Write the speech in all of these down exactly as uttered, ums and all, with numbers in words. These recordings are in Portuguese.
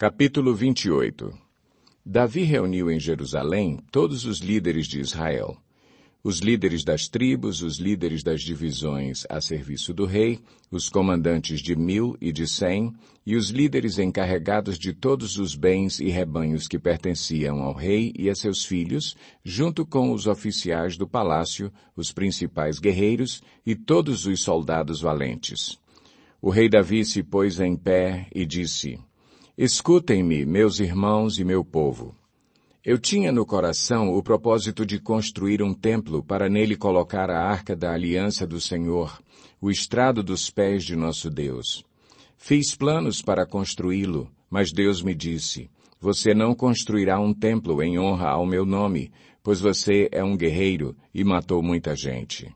Capítulo vinte e oito. Davi reuniu em Jerusalém todos os líderes de Israel. Os líderes das tribos, os líderes das divisões a serviço do rei, os comandantes de mil e de cem, e os líderes encarregados de todos os bens e rebanhos que pertenciam ao rei e a seus filhos, junto com os oficiais do palácio, os principais guerreiros e todos os soldados valentes. O rei Davi se pôs em pé e disse: Escutem-me, meus irmãos e meu povo. Eu tinha no coração o propósito de construir um templo para nele colocar a arca da aliança do Senhor, o estrado dos pés de nosso Deus. Fiz planos para construí-lo, mas Deus me disse: Você não construirá um templo em honra ao meu nome, pois você é um guerreiro e matou muita gente.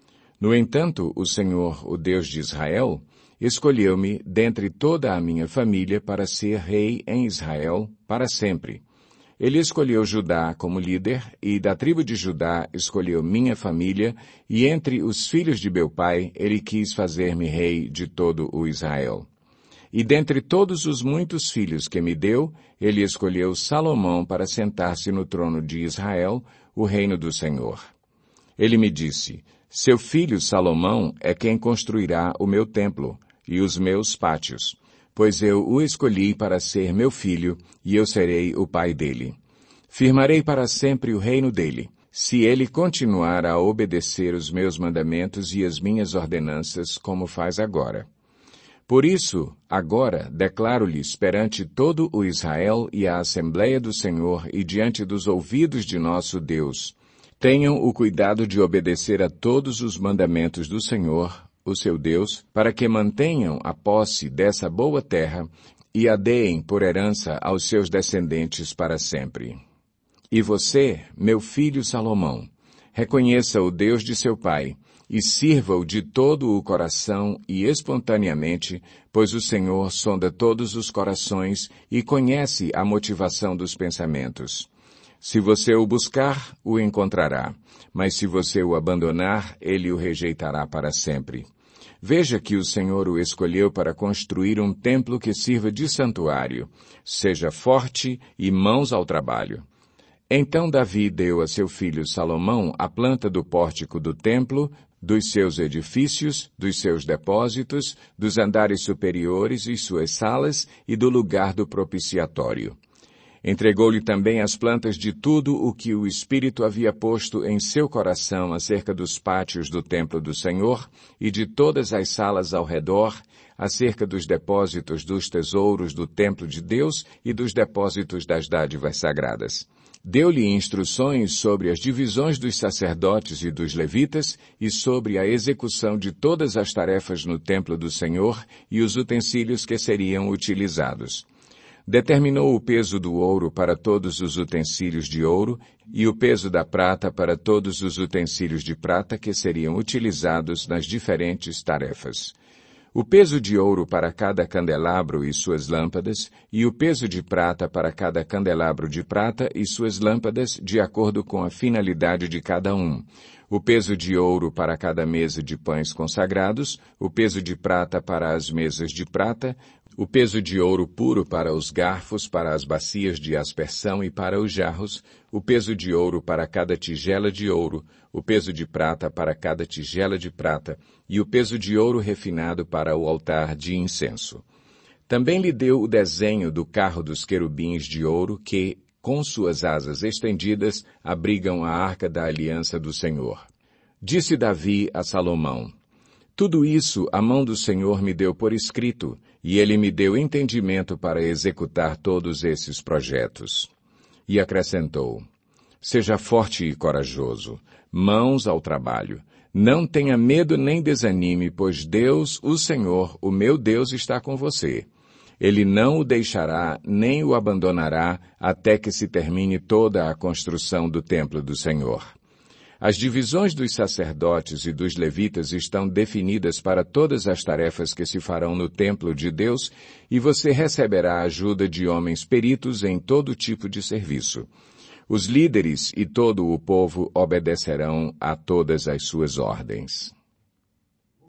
No entanto, o Senhor, o Deus de Israel, escolheu-me dentre toda a minha família para ser rei em Israel para sempre. Ele escolheu Judá como líder, e da tribo de Judá escolheu minha família, e entre os filhos de meu pai ele quis fazer-me rei de todo o Israel. E dentre todos os muitos filhos que me deu, ele escolheu Salomão para sentar-se no trono de Israel, o reino do Senhor. Ele me disse: Seu filho Salomão é quem construirá o meu templo e os meus pátios, pois eu o escolhi para ser meu filho, e eu serei o pai dele. Firmarei para sempre o reino dele, se ele continuar a obedecer os meus mandamentos e as minhas ordenanças, como faz agora. Por isso, agora, declaro-lhes perante todo o Israel e a Assembleia do Senhor e diante dos ouvidos de nosso Deus: tenham o cuidado de obedecer a todos os mandamentos do Senhor, o seu Deus, para que mantenham a posse dessa boa terra e a deem por herança aos seus descendentes para sempre. E você, meu filho Salomão, reconheça o Deus de seu pai e sirva-o de todo o coração e espontaneamente, pois o Senhor sonda todos os corações e conhece a motivação dos pensamentos. Se você o buscar, o encontrará, mas se você o abandonar, ele o rejeitará para sempre. Veja que o Senhor o escolheu para construir um templo que sirva de santuário. Seja forte e mãos ao trabalho. Então Davi deu a seu filho Salomão a planta do pórtico do templo, dos seus edifícios, dos seus depósitos, dos andares superiores e suas salas e do lugar do propiciatório. Entregou-lhe também as plantas de tudo o que o Espírito havia posto em seu coração acerca dos pátios do templo do Senhor e de todas as salas ao redor, acerca dos depósitos dos tesouros do templo de Deus e dos depósitos das dádivas sagradas. Deu-lhe instruções sobre as divisões dos sacerdotes e dos levitas e sobre a execução de todas as tarefas no templo do Senhor e os utensílios que seriam utilizados. Determinou o peso do ouro para todos os utensílios de ouro e o peso da prata para todos os utensílios de prata que seriam utilizados nas diferentes tarefas. O peso de ouro para cada candelabro e suas lâmpadas, e o peso de prata para cada candelabro de prata e suas lâmpadas, de acordo com a finalidade de cada um. O peso de ouro para cada mesa de pães consagrados, o peso de prata para as mesas de prata, o peso de ouro puro para os garfos, para as bacias de aspersão e para os jarros, o peso de ouro para cada tigela de ouro, o peso de prata para cada tigela de prata, e o peso de ouro refinado para o altar de incenso. Também lhe deu o desenho do carro dos querubins de ouro que, com suas asas estendidas, abrigam a arca da aliança do Senhor. Disse Davi a Salomão: Tudo isso a mão do Senhor me deu por escrito, e ele me deu entendimento para executar todos esses projetos. E acrescentou: Seja forte e corajoso, mãos ao trabalho. Não tenha medo nem desanime, pois Deus, o Senhor, o meu Deus, está com você. Ele não o deixará nem o abandonará até que se termine toda a construção do templo do Senhor. As divisões dos sacerdotes e dos levitas estão definidas para todas as tarefas que se farão no templo de Deus, e você receberá a ajuda de homens peritos em todo tipo de serviço. Os líderes e todo o povo obedecerão a todas as suas ordens.